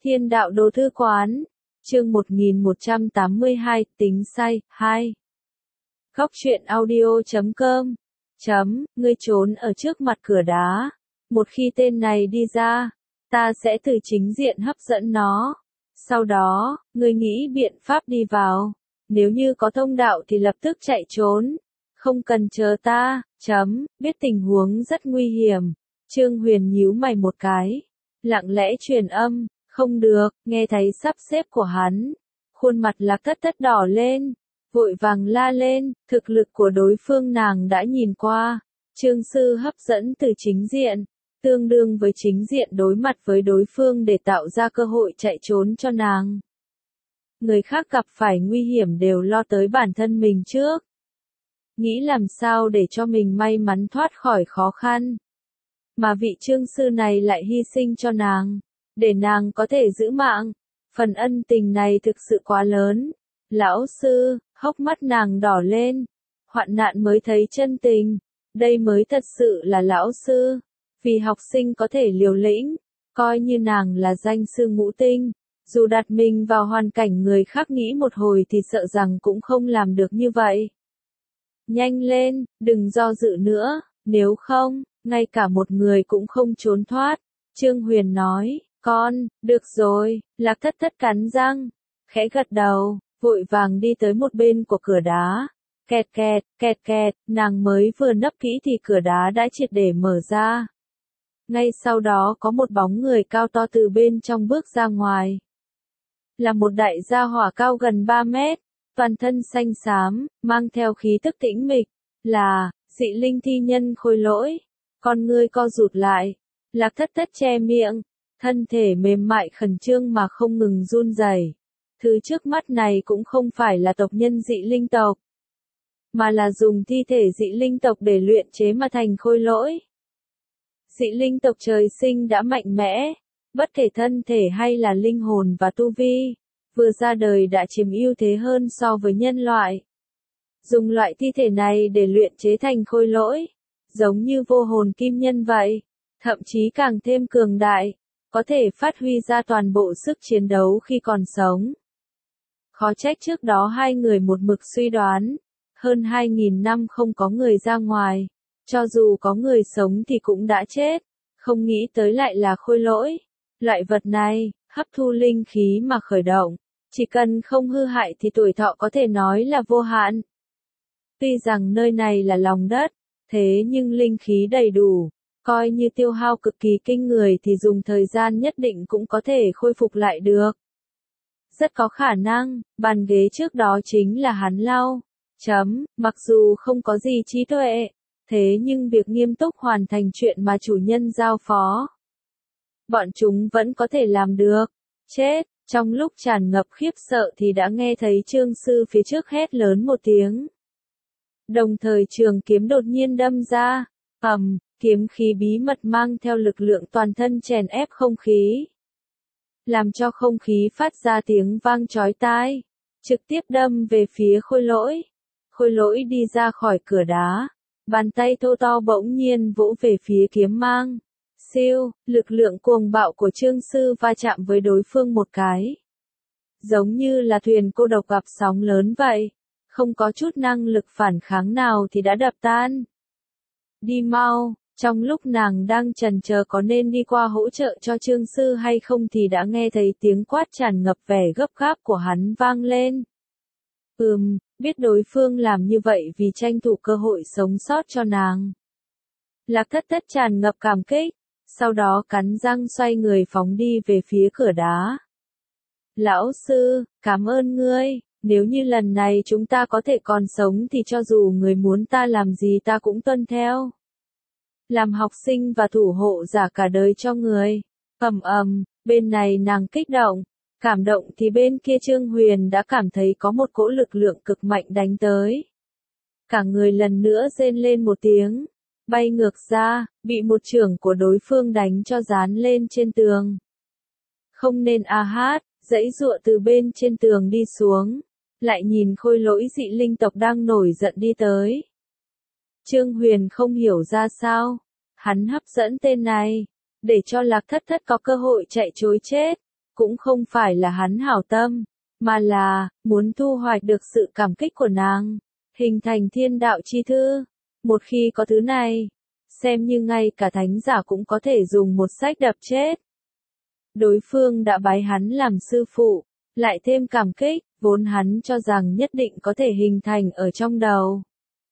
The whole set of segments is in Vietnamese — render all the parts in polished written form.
Thiên đạo đồ thư quán, chương 1182, tính sai, 2. Góc truyện audio.com. Ngươi trốn ở trước mặt cửa đá. Một khi tên này đi ra, ta sẽ từ chính diện hấp dẫn nó. Sau đó, ngươi nghĩ biện pháp đi vào. Nếu như có thông đạo thì lập tức chạy trốn. Không cần chờ ta, biết tình huống rất nguy hiểm. Trương Huyền nhíu mày một cái. Lặng lẽ truyền âm, không được, nghe thấy sắp xếp của hắn. Khuôn mặt Lạc Thất Thất đỏ lên, vội vàng la lên, thực lực của đối phương nàng đã nhìn qua. Trương sư hấp dẫn từ chính diện, tương đương với chính diện đối mặt với đối phương để tạo ra cơ hội chạy trốn cho nàng. Người khác gặp phải nguy hiểm đều lo tới bản thân mình trước. Nghĩ làm sao để cho mình may mắn thoát khỏi khó khăn. Mà vị trương sư này lại hy sinh cho nàng, để nàng có thể giữ mạng. Phần ân tình này thực sự quá lớn. Lão sư, hốc mắt nàng đỏ lên. Hoạn nạn mới thấy chân tình. Đây mới thật sự là lão sư. Vì học sinh có thể liều lĩnh, coi như nàng là danh sư ngũ tinh. Dù đặt mình vào hoàn cảnh người khác nghĩ một hồi thì sợ rằng cũng không làm được như vậy. Nhanh lên, đừng do dự nữa, nếu không, ngay cả một người cũng không trốn thoát. Trương Huyền nói, được rồi, Lạc Thất Thất cắn răng, khẽ gật đầu, vội vàng đi tới một bên của cửa đá. Kẹt kẹt, kẹt kẹt, nàng mới vừa nấp kỹ thì cửa đá đã triệt để mở ra. Ngay sau đó có một bóng người cao to từ bên trong bước ra ngoài. Là một đại gia hỏa cao gần 3 mét, toàn thân xanh xám, mang theo khí tức tĩnh mịch, là dị linh thi nhân Khôi Lỗi. Con ngươi co rụt lại, Lạc Thất Thất che miệng, thân thể mềm mại khẩn trương mà không ngừng run rẩy. Thứ trước mắt này cũng không phải là tộc nhân dị linh tộc, mà là dùng thi thể dị linh tộc để luyện chế mà thành khôi lỗi. Dị linh tộc trời sinh đã mạnh mẽ, bất kể thân thể hay là linh hồn và tu vi, vừa ra đời đã chiếm ưu thế hơn so với nhân loại. Dùng loại thi thể này để luyện chế thành khôi lỗi, giống như vô hồn kim nhân vậy, thậm chí càng thêm cường đại, có thể phát huy ra toàn bộ sức chiến đấu khi còn sống. Khó trách trước đó hai người một mực suy đoán, hơn 2.000 năm không có người ra ngoài, cho dù có người sống thì cũng đã chết, không nghĩ tới lại là khôi lỗi. Loại vật này, hấp thu linh khí mà khởi động, chỉ cần không hư hại thì tuổi thọ có thể nói là vô hạn. Tuy rằng nơi này là lòng đất, thế nhưng linh khí đầy đủ, coi như tiêu hao cực kỳ kinh người thì dùng thời gian nhất định cũng có thể khôi phục lại được. Rất có khả năng, bàn ghế trước đó chính là hắn lau. Mặc dù không có gì trí tuệ, thế nhưng việc nghiêm túc hoàn thành chuyện mà chủ nhân giao phó, bọn chúng vẫn có thể làm được. Chết, trong lúc tràn ngập khiếp sợ thì đã nghe thấy Trương sư phía trước hét lớn một tiếng. Đồng thời trường kiếm đột nhiên đâm ra, kiếm khí bí mật mang theo lực lượng toàn thân chèn ép không khí, làm cho không khí phát ra tiếng vang chói tai, trực tiếp đâm về phía khôi lỗi. Khôi lỗi đi ra khỏi cửa đá, bàn tay thô to bỗng nhiên vỗ về phía kiếm mang. Siêu, lực lượng cuồng bạo của Trương sư va chạm với đối phương một cái. Giống như là thuyền cô độc gặp sóng lớn vậy, không có chút năng lực phản kháng nào thì đã đập tan. Đi mau, trong lúc nàng đang chần chờ có nên đi qua hỗ trợ cho Trương sư hay không thì đã nghe thấy tiếng quát tràn ngập vẻ gấp gáp của hắn vang lên. Biết đối phương làm như vậy vì tranh thủ cơ hội sống sót cho nàng. Lạc Thất Thất tràn ngập cảm kích, sau đó cắn răng xoay người phóng đi về phía cửa đá. Lão sư, cảm ơn ngươi, nếu như lần này chúng ta có thể còn sống thì cho dù người muốn ta làm gì ta cũng tuân theo. Làm học sinh và thủ hộ giả cả đời cho người. Bên này nàng kích động. Cảm động thì bên kia Trương Huyền đã cảm thấy có một cỗ lực lượng cực mạnh đánh tới. Cả người lần nữa rên lên một tiếng, bay ngược ra, bị một chưởng của đối phương đánh cho dán lên trên tường. Không nên giãy giụa từ bên trên tường đi xuống, lại nhìn khôi lỗi dị linh tộc đang nổi giận đi tới. Trương Huyền không hiểu ra sao, hắn hấp dẫn tên này, để cho Lạc Thất Thất có cơ hội chạy trối chết. cũng không phải là hắn hảo tâm, mà là muốn thu hoạch được sự cảm kích của nàng, hình thành thiên đạo chi thư. Một khi có thứ này, xem như ngay cả thánh giả cũng có thể dùng một sách đập chết. Đối phương đã bái hắn làm sư phụ, lại thêm cảm kích, vốn hắn cho rằng nhất định có thể hình thành ở trong đầu.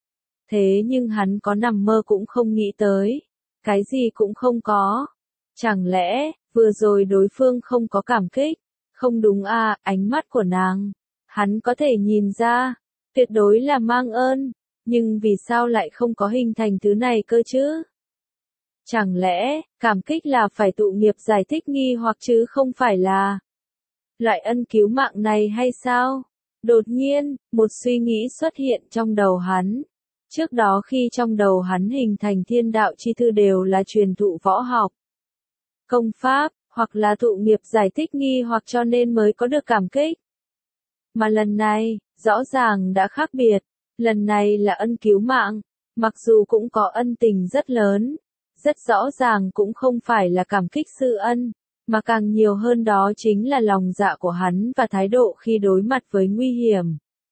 Thế nhưng hắn có nằm mơ cũng không nghĩ tới, cái gì cũng không có. Chẳng lẽ, vừa rồi đối phương không có cảm kích? Không đúng à, ánh mắt của nàng, hắn có thể nhìn ra, tuyệt đối là mang ơn, nhưng vì sao lại không có hình thành thứ này cơ chứ? Chẳng lẽ, cảm kích là phải tụ nghiệp giải thích nghi hoặc chứ không phải là loại ân cứu mạng này hay sao? Đột nhiên, một suy nghĩ xuất hiện trong đầu hắn. Trước đó khi trong đầu hắn hình thành thiên đạo chi thư đều là truyền thụ võ học, công pháp, hoặc là tụ nghiệp giải thích nghi hoặc cho nên mới có được cảm kích. Mà lần này, rõ ràng đã khác biệt. Lần này là ân cứu mạng, mặc dù cũng có ân tình rất lớn, rất rõ ràng cũng không phải là cảm kích sư ân, mà càng nhiều hơn đó chính là lòng dạ của hắn và thái độ khi đối mặt với nguy hiểm.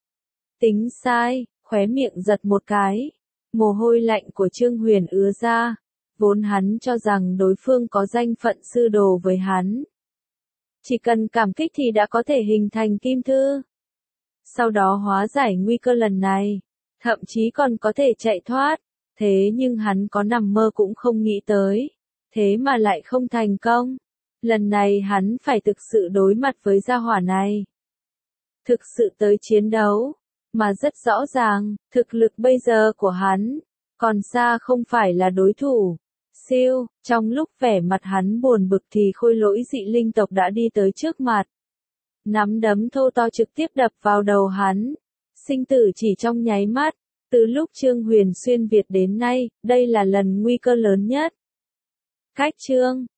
Tính sai, khóe miệng giật một cái, mồ hôi lạnh của Trương Huyền ứa ra, vốn hắn cho rằng đối phương có danh phận sư đồ với hắn. Chỉ cần cảm kích thì đã có thể hình thành kim thư. Sau đó hóa giải nguy cơ lần này, thậm chí còn có thể chạy thoát, thế nhưng hắn có nằm mơ cũng không nghĩ tới, thế mà lại không thành công. Lần này hắn phải thực sự đối mặt với gia hỏa này. Thực sự tới chiến đấu, mà rất rõ ràng, thực lực bây giờ của hắn, còn xa không phải là đối thủ. Siêu, trong lúc vẻ mặt hắn buồn bực thì khôi lỗi dị linh tộc đã đi tới trước mặt. Nắm đấm thô to trực tiếp đập vào đầu hắn. Sinh tử chỉ trong nháy mắt. Từ lúc Trương Huyền xuyên Việt đến nay, đây là lần nguy cơ lớn nhất. Cách chương